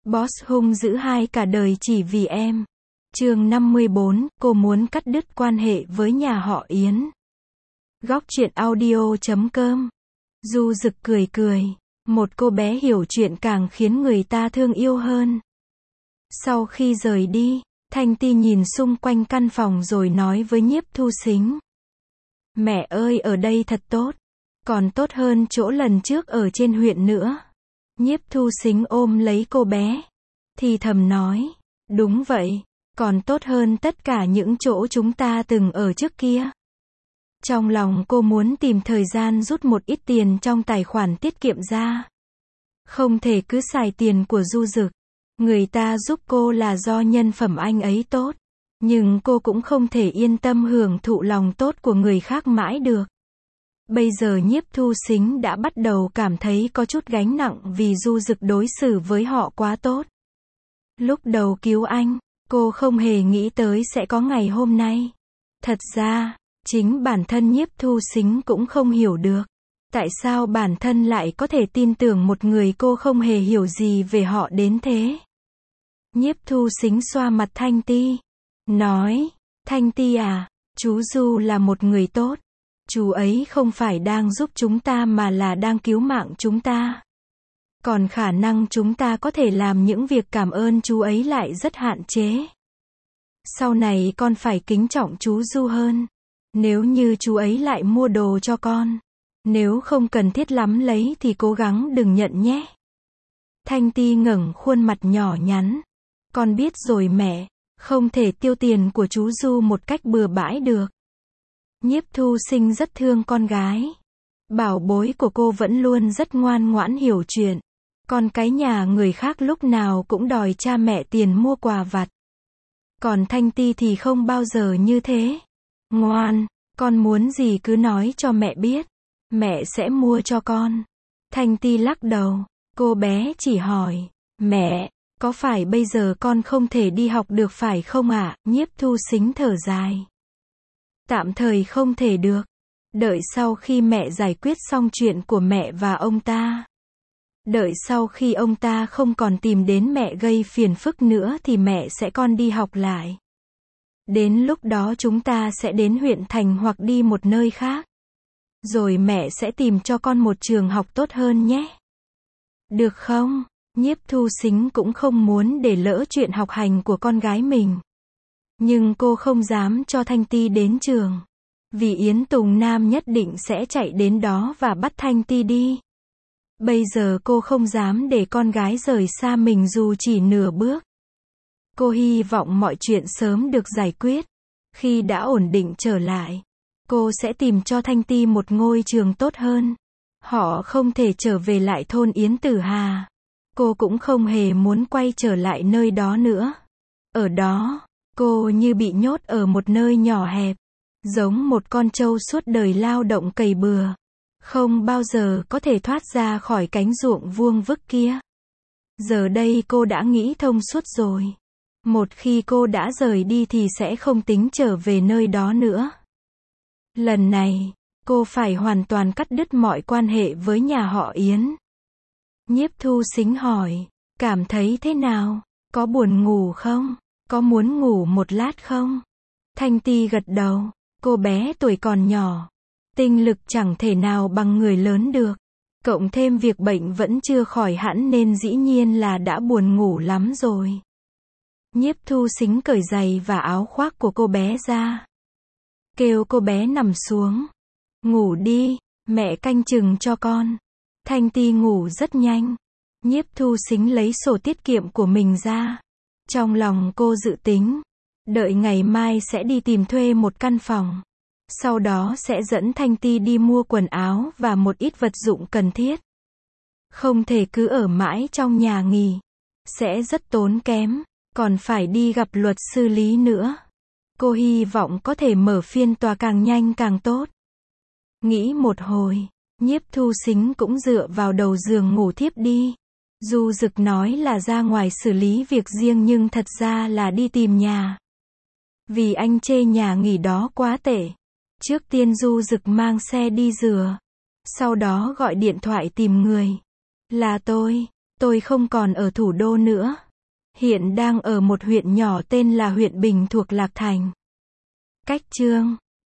Boss hung dữ hai cả đời chỉ vì em. Chương 54, cô muốn cắt đứt quan hệ với nhà họ Yến. Góc truyện audio.com. Du Dực cười cười. Một cô bé hiểu chuyện càng khiến người ta thương yêu hơn. Sau khi rời đi, Thanh Ti nhìn xung quanh căn phòng rồi nói với Nhiếp Thu Sính. Mẹ ơi, ở đây thật tốt. Còn tốt hơn chỗ lần trước ở trên huyện nữa. Nhiếp Thu Sính ôm lấy cô bé, thì thầm nói. Đúng vậy, còn tốt hơn tất cả những chỗ chúng ta từng ở trước kia. Trong lòng cô muốn tìm thời gian rút một ít tiền trong tài khoản tiết kiệm ra. Không thể cứ xài tiền của Du Dực. Người ta giúp cô là do nhân phẩm anh ấy tốt. Nhưng cô cũng không thể yên tâm hưởng thụ lòng tốt của người khác mãi được. Bây giờ Nhiếp Thu Sính đã bắt đầu cảm thấy có chút gánh nặng vì Du Dực đối xử với họ quá tốt. Lúc đầu cứu anh, cô không hề nghĩ tới sẽ có ngày hôm nay. Thật ra, chính bản thân Nhiếp Thu Sính cũng không hiểu được. Tại sao bản thân lại có thể tin tưởng một người cô không hề hiểu gì về họ đến thế. Nhiếp Thu Sính xoa mặt Thanh Ti. Nói, Thanh Ti à, chú Du là một người tốt. Chú ấy không phải đang giúp chúng ta mà là đang cứu mạng chúng ta. Còn khả năng chúng ta có thể làm những việc cảm ơn chú ấy lại rất hạn chế. Sau này con phải kính trọng chú Du hơn. Nếu như chú ấy lại mua đồ cho con, nếu không cần thiết lắm lấy thì cố gắng đừng nhận nhé. Thanh Ti ngẩng khuôn mặt nhỏ nhắn. Con biết rồi mẹ, không thể tiêu tiền của chú Du một cách bừa bãi được. Nhiếp Thu Sính rất thương con gái. Bảo bối của cô vẫn luôn rất ngoan ngoãn hiểu chuyện. Còn cái nhà người khác lúc nào cũng đòi cha mẹ tiền mua quà vặt. Còn Thanh Ti thì không bao giờ như thế. Ngoan, con muốn gì cứ nói cho mẹ biết. Mẹ sẽ mua cho con. Thanh Ti lắc đầu. Cô bé chỉ hỏi. Mẹ, có phải bây giờ con không thể đi học được phải không ạ? Nhiếp Thu Sính thở dài. Tạm thời không thể được. Đợi sau khi mẹ giải quyết xong chuyện của mẹ và ông ta. Đợi sau khi ông ta không còn tìm đến mẹ gây phiền phức nữa thì mẹ sẽ con đi học lại. Đến lúc đó chúng ta sẽ đến huyện thành hoặc đi một nơi khác. Rồi mẹ sẽ tìm cho con một trường học tốt hơn nhé. Được không? Nhiếp Thu Sính cũng không muốn để lỡ chuyện học hành của con gái mình. Nhưng cô không dám cho Thanh Ti đến trường. Vì Yến Tùng Nam nhất định sẽ chạy đến đó và bắt Thanh Ti đi. Bây giờ cô không dám để con gái rời xa mình dù chỉ nửa bước. Cô hy vọng mọi chuyện sớm được giải quyết. Khi đã ổn định trở lại, cô sẽ tìm cho Thanh Ti một ngôi trường tốt hơn. Họ không thể trở về lại thôn Yến Tử Hà. Cô cũng không hề muốn quay trở lại nơi đó nữa. Ở đó, cô như bị nhốt ở một nơi nhỏ hẹp. Giống một con trâu suốt đời lao động cày bừa. Không bao giờ có thể thoát ra khỏi cánh ruộng vuông vức kia. Giờ đây cô đã nghĩ thông suốt rồi. Một khi cô đã rời đi thì sẽ không tính trở về nơi đó nữa. Lần này, cô phải hoàn toàn cắt đứt mọi quan hệ với nhà họ Yến. Nhiếp Thu Sính hỏi, cảm thấy thế nào? Có buồn ngủ không? Có muốn ngủ một lát không? Thanh Ti gật đầu. Cô bé tuổi còn nhỏ. Tinh lực chẳng thể nào bằng người lớn được. Cộng thêm việc bệnh vẫn chưa khỏi hẳn nên dĩ nhiên là đã buồn ngủ lắm rồi. Nhiếp Thu Sính cởi giày và áo khoác của cô bé ra. Kêu cô bé nằm xuống. Ngủ đi, mẹ canh chừng cho con. Thanh Ti ngủ rất nhanh. Nhiếp Thu Sính lấy sổ tiết kiệm của mình ra. Trong lòng cô dự tính. Đợi ngày mai sẽ đi tìm thuê một căn phòng. Sau đó sẽ dẫn Thanh Ti đi mua quần áo và một ít vật dụng cần thiết. Không thể cứ ở mãi trong nhà nghỉ. Sẽ rất tốn kém. Còn phải đi gặp luật sư Lý nữa. Cô hy vọng có thể mở phiên tòa càng nhanh càng tốt. Nghĩ một hồi, Nhiếp Thu Sính cũng dựa vào đầu giường ngủ thiếp đi. Du Dực nói là ra ngoài xử lý việc riêng nhưng thật ra là đi tìm nhà. Vì anh chê nhà nghỉ đó quá tệ. Trước tiên Du Dực mang xe đi rửa. Sau đó gọi điện thoại tìm người. Là tôi. Tôi không còn ở thủ đô nữa. Hiện đang ở một huyện nhỏ tên là huyện Bình thuộc Lạc Thành. Cách chương